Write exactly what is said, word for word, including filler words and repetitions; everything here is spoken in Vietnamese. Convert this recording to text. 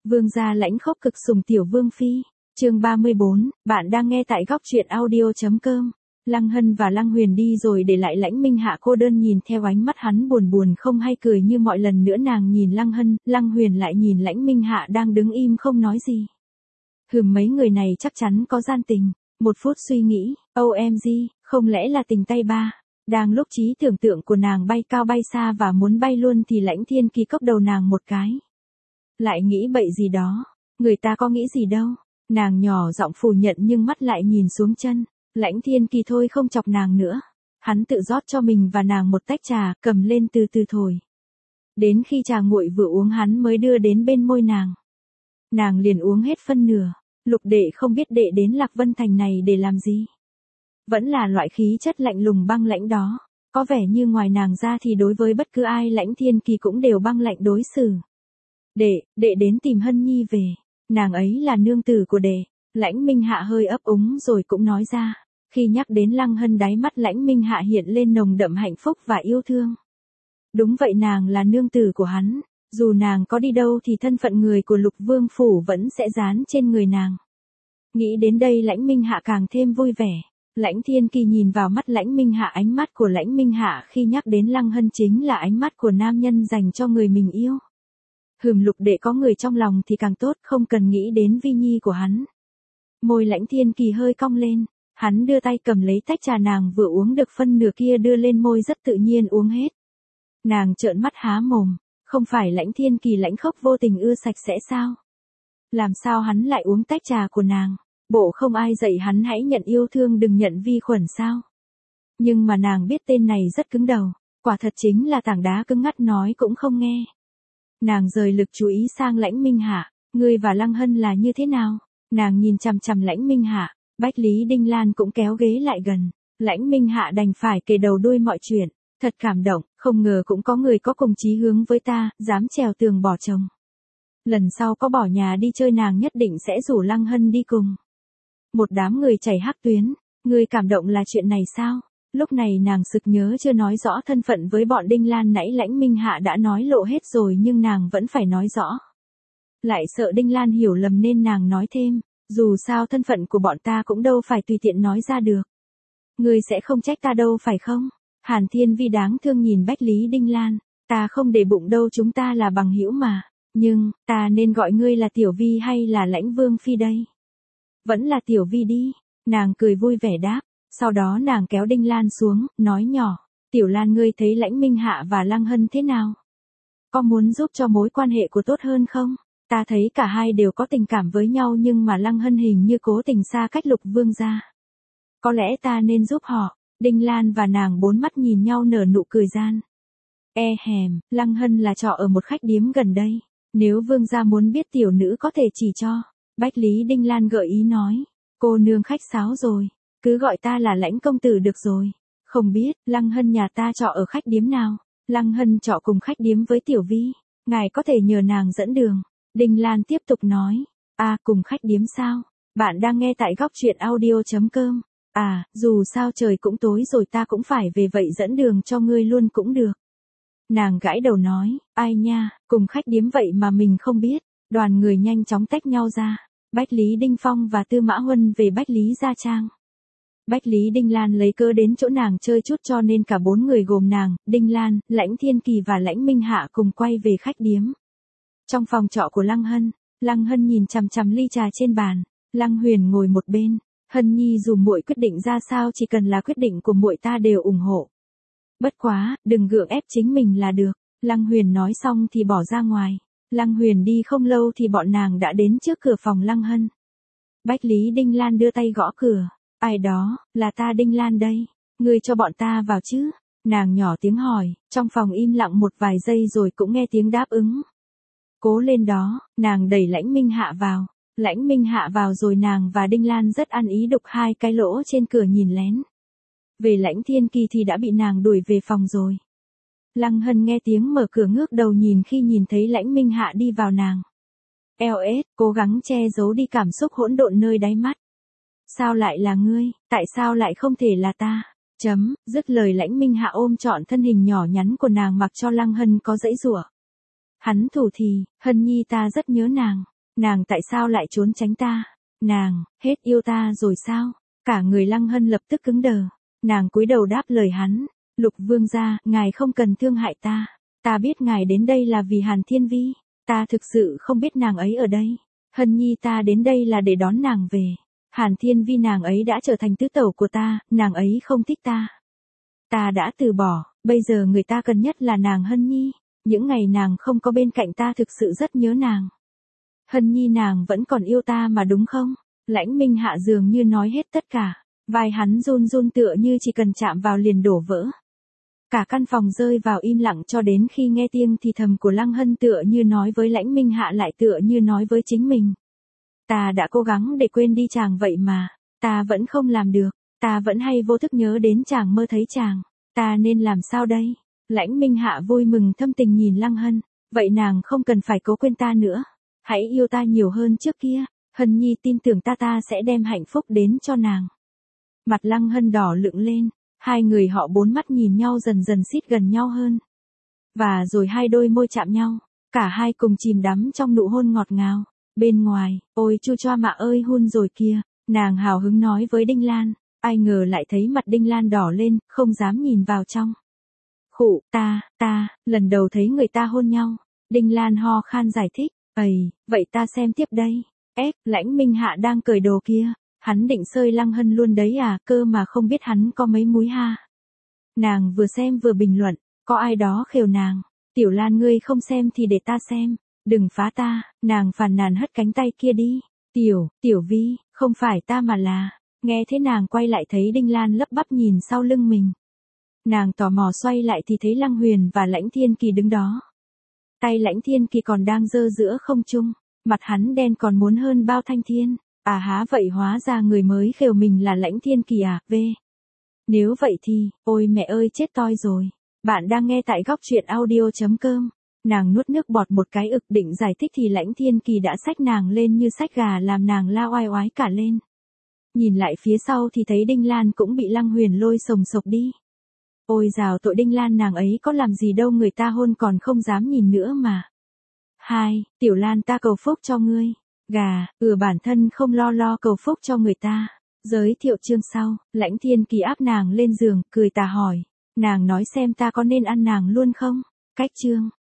Vương gia lãnh khốc cực sủng tiểu vương phi. Chương ba mươi bốn, bạn đang nghe tại góc truyện audio chấm com. Lăng Hân và Lăng Huyền đi rồi để lại Lãnh Minh Hạ cô đơn nhìn theo ánh mắt hắn buồn buồn không hay cười như mọi lần nữa. Nàng nhìn Lăng Hân, Lăng Huyền lại nhìn Lãnh Minh Hạ đang đứng im không nói gì. Hừm, mấy người này chắc chắn có gian tình. Một phút suy nghĩ, ô em giê, không lẽ là tình tay ba? Đang lúc trí tưởng tượng của nàng bay cao bay xa và muốn bay luôn thì Lãnh Thiên Kỳ cốc đầu nàng một cái. Lại nghĩ bậy gì đó, người ta có nghĩ gì đâu. Nàng nhỏ giọng phủ nhận nhưng mắt lại nhìn xuống chân. Lãnh Thiên Kỳ thôi không chọc nàng nữa. Hắn tự rót cho mình và nàng một tách trà, cầm lên từ từ thổi. Đến khi trà nguội vừa uống hắn mới đưa đến bên môi nàng. Nàng liền uống hết phân nửa. Lục đệ không biết đệ đến Lạc Vân Thành này để làm gì. Vẫn là loại khí chất lạnh lùng băng lãnh đó. Có vẻ như ngoài nàng ra thì đối với bất cứ ai Lãnh Thiên Kỳ cũng đều băng lạnh đối xử. Đệ, đệ đến tìm Hân Nhi về. Nàng ấy là nương tử của đệ. Lãnh Minh Hạ hơi ấp úng rồi cũng nói ra. Khi nhắc đến Lăng Hân đáy mắt Lãnh Minh Hạ hiện lên nồng đậm hạnh phúc và yêu thương. Đúng vậy, nàng là nương tử của hắn. Dù nàng có đi đâu thì thân phận người của Lục Vương Phủ vẫn sẽ dán trên người nàng. Nghĩ đến đây Lãnh Minh Hạ càng thêm vui vẻ. Lãnh Thiên Kỳ nhìn vào mắt Lãnh Minh Hạ, ánh mắt của Lãnh Minh Hạ khi nhắc đến Lăng Hân chính là ánh mắt của nam nhân dành cho người mình yêu. Hừm, Lục đệ có người trong lòng thì càng tốt, không cần nghĩ đến vi nhi của hắn. Môi Lãnh Thiên Kỳ hơi cong lên, hắn đưa tay cầm lấy tách trà nàng vừa uống được phân nửa kia đưa lên môi rất tự nhiên uống hết. Nàng trợn mắt há mồm, không phải Lãnh Thiên Kỳ lãnh khốc vô tình ưa sạch sẽ sao? Làm sao hắn lại uống tách trà của nàng? Bộ không ai dạy hắn hãy nhận yêu thương đừng nhận vi khuẩn sao? Nhưng mà nàng biết tên này rất cứng đầu, quả thật chính là tảng đá cứng ngắt nói cũng không nghe. Nàng rời lực chú ý sang Lãnh Minh Hạ, ngươi và Lăng Hân là như thế nào? Nàng nhìn chằm chằm Lãnh Minh Hạ, Bách Lý Đinh Lan cũng kéo ghế lại gần. Lãnh Minh Hạ đành phải kể đầu đuôi mọi chuyện, thật cảm động, không ngờ cũng có người có cùng chí hướng với ta, dám trèo tường bỏ chồng. Lần sau có bỏ nhà đi chơi nàng nhất định sẽ rủ Lăng Hân đi cùng. Một đám người chảy hắc tuyến, ngươi cảm động là chuyện này sao? Lúc này nàng sực nhớ chưa nói rõ thân phận với bọn Đinh Lan nãy Lãnh Minh Hạ đã nói lộ hết rồi nhưng nàng vẫn phải nói rõ. Lại sợ Đinh Lan hiểu lầm nên nàng nói thêm, dù sao thân phận của bọn ta cũng đâu phải tùy tiện nói ra được. Ngươi sẽ không trách ta đâu phải không? Hàn Thiên Vi đáng thương nhìn Bách Lý Đinh Lan, ta không để bụng đâu, chúng ta là bằng hữu mà, nhưng, ta nên gọi ngươi là Tiểu Vi hay là Lãnh Vương Phi đây? Vẫn là Tiểu Vi đi, nàng cười vui vẻ đáp, sau đó nàng kéo Đinh Lan xuống, nói nhỏ, Tiểu Lan ngươi thấy Lãnh Minh Hạ và Lăng Hân thế nào? Có muốn giúp cho mối quan hệ của tốt hơn không? Ta thấy cả hai đều có tình cảm với nhau nhưng mà Lăng Hân hình như cố tình xa cách Lục Vương gia. Có lẽ ta nên giúp họ. Đinh Lan và nàng bốn mắt nhìn nhau nở nụ cười gian. E hèm, Lăng Hân là trọ ở một khách điếm gần đây. Nếu vương gia muốn biết tiểu nữ có thể chỉ cho. Bách Lý Đinh Lan gợi ý nói. Cô nương khách sáo rồi. Cứ gọi ta là Lãnh công tử được rồi. Không biết, Lăng Hân nhà ta trọ ở khách điếm nào? Lăng Hân trọ cùng khách điếm với Tiểu Vi. Ngài có thể nhờ nàng dẫn đường. Đinh Lan tiếp tục nói. À, cùng khách điếm sao? Bạn đang nghe tại góc truyện audio chấm com. À, dù sao trời cũng tối rồi ta cũng phải về vậy dẫn đường cho ngươi luôn cũng được. Nàng gãi đầu nói, ai nha, cùng khách điếm vậy mà mình không biết. Đoàn người nhanh chóng tách nhau ra. Bách Lý Đinh Phong và Tư Mã Huân về Bách Lý Gia Trang. Bách Lý Đinh Lan lấy cớ đến chỗ nàng chơi chút cho nên cả bốn người gồm nàng, Đinh Lan, Lãnh Thiên Kỳ và Lãnh Minh Hạ cùng quay về khách điếm. Trong phòng trọ của Lăng Hân, Lăng Hân nhìn chằm chằm ly trà trên bàn, Lăng Huyền ngồi một bên. Hân Nhi dù muội quyết định ra sao chỉ cần là quyết định của muội ta đều ủng hộ. Bất quá, đừng gượng ép chính mình là được. Lăng Huyền nói xong thì bỏ ra ngoài. Lăng Huyền đi không lâu thì bọn nàng đã đến trước cửa phòng Lăng Hân. Bách Lý Đinh Lan đưa tay gõ cửa. Ai đó, là ta Đinh Lan đây. Ngươi cho bọn ta vào chứ? Nàng nhỏ tiếng hỏi, trong phòng im lặng một vài giây rồi cũng nghe tiếng đáp ứng. Cố lên đó, nàng đẩy Lãnh Minh Hạ vào. Lãnh Minh Hạ vào rồi nàng và Đinh Lan rất ăn ý đục hai cái lỗ trên cửa nhìn lén. Về Lãnh Thiên Kỳ thì đã bị nàng đuổi về phòng rồi. Lăng Hân nghe tiếng mở cửa ngước đầu nhìn khi nhìn thấy Lãnh Minh Hạ đi vào nàng. eo ét, cố gắng che giấu đi cảm xúc hỗn độn nơi đáy mắt. Sao lại là ngươi, tại sao lại không thể là ta? Chấm, dứt lời Lãnh Minh Hạ ôm trọn thân hình nhỏ nhắn của nàng mặc cho Lăng Hân có dãy giụa. Hắn thủ thì, Hân Nhi ta rất nhớ nàng. Nàng tại sao lại trốn tránh ta? Nàng, hết yêu ta rồi sao? Cả người Lăng Hân lập tức cứng đờ. Nàng cúi đầu đáp lời hắn. Lục vương gia, ngài không cần thương hại ta. Ta biết ngài đến đây là vì Hàn Thiên Vi. Ta thực sự không biết nàng ấy ở đây. Hân nhi ta đến đây là để đón nàng về. Hàn Thiên Vi nàng ấy đã trở thành tứ tẩu của ta, nàng ấy không thích ta. Ta đã từ bỏ, bây giờ người ta cần nhất là nàng Hân nhi. Những ngày nàng không có bên cạnh ta thực sự rất nhớ nàng. Hân nhi nàng vẫn còn yêu ta mà đúng không? Lãnh Minh Hạ dường như nói hết tất cả. Vai hắn run run tựa như chỉ cần chạm vào liền đổ vỡ. Cả căn phòng rơi vào im lặng cho đến khi nghe tiếng thì thầm của Lăng Hân tựa như nói với Lãnh Minh Hạ lại tựa như nói với chính mình. Ta đã cố gắng để quên đi chàng vậy mà. Ta vẫn không làm được. Ta vẫn hay vô thức nhớ đến chàng, mơ thấy chàng. Ta nên làm sao đây? Lãnh Minh Hạ vui mừng thâm tình nhìn Lăng Hân. Vậy nàng không cần phải cố quên ta nữa. Hãy yêu ta nhiều hơn trước kia. Hân nhi tin tưởng ta ta sẽ đem hạnh phúc đến cho nàng. Mặt Lăng Hân đỏ lựng lên. Hai người họ bốn mắt nhìn nhau dần dần xít gần nhau hơn. Và rồi hai đôi môi chạm nhau. Cả hai cùng chìm đắm trong nụ hôn ngọt ngào. Bên ngoài, ôi chu choa mạ ơi hun rồi kìa. Nàng hào hứng nói với Đinh Lan. Ai ngờ lại thấy mặt Đinh Lan đỏ lên, không dám nhìn vào trong. Khụ, ta, ta, lần đầu thấy người ta hôn nhau. Đinh Lan ho khan giải thích. Ây, vậy ta xem tiếp đây. Ép, Lãnh Minh Hạ đang cởi đồ kia. Hắn định sơi Lăng Hân luôn đấy à, cơ mà không biết hắn có mấy múi ha. Nàng vừa xem vừa bình luận, có ai đó khều nàng. Tiểu Lan ngươi không xem thì để ta xem. Đừng phá ta, nàng phàn nàn hất cánh tay kia đi. Tiểu, Tiểu Vi, không phải ta mà là. Nghe thế nàng quay lại thấy Đinh Lan lấp bắp nhìn sau lưng mình. Nàng tò mò xoay lại thì thấy Lăng Huyền và Lãnh Thiên Kỳ đứng đó. Tay Lãnh Thiên Kỳ còn đang giơ giữa không trung, mặt hắn đen còn muốn hơn bao thanh thiên. À há vậy hóa ra người mới khều mình là Lãnh Thiên Kỳ à, v. Nếu vậy thì, ôi mẹ ơi chết toi rồi. Bạn đang nghe tại góc truyện audio.com. Nàng nuốt nước bọt một cái ực định giải thích thì Lãnh Thiên Kỳ đã xách nàng lên như xách gà làm nàng la oai oái cả lên. Nhìn lại phía sau thì thấy Đinh Lan cũng bị Lăng Huyền lôi sồng sộc đi. Ôi dào tội Đinh Lan nàng ấy có làm gì đâu người ta hôn còn không dám nhìn nữa mà. Hai, Tiểu Lan ta cầu phúc cho ngươi. Gà, ừ bản thân không lo lo cầu phúc cho người ta. Giới thiệu chương sau, Lãnh Thiên Kỳ áp nàng lên giường, cười tà hỏi. Nàng nói xem ta có nên ăn nàng luôn không? Cách chương.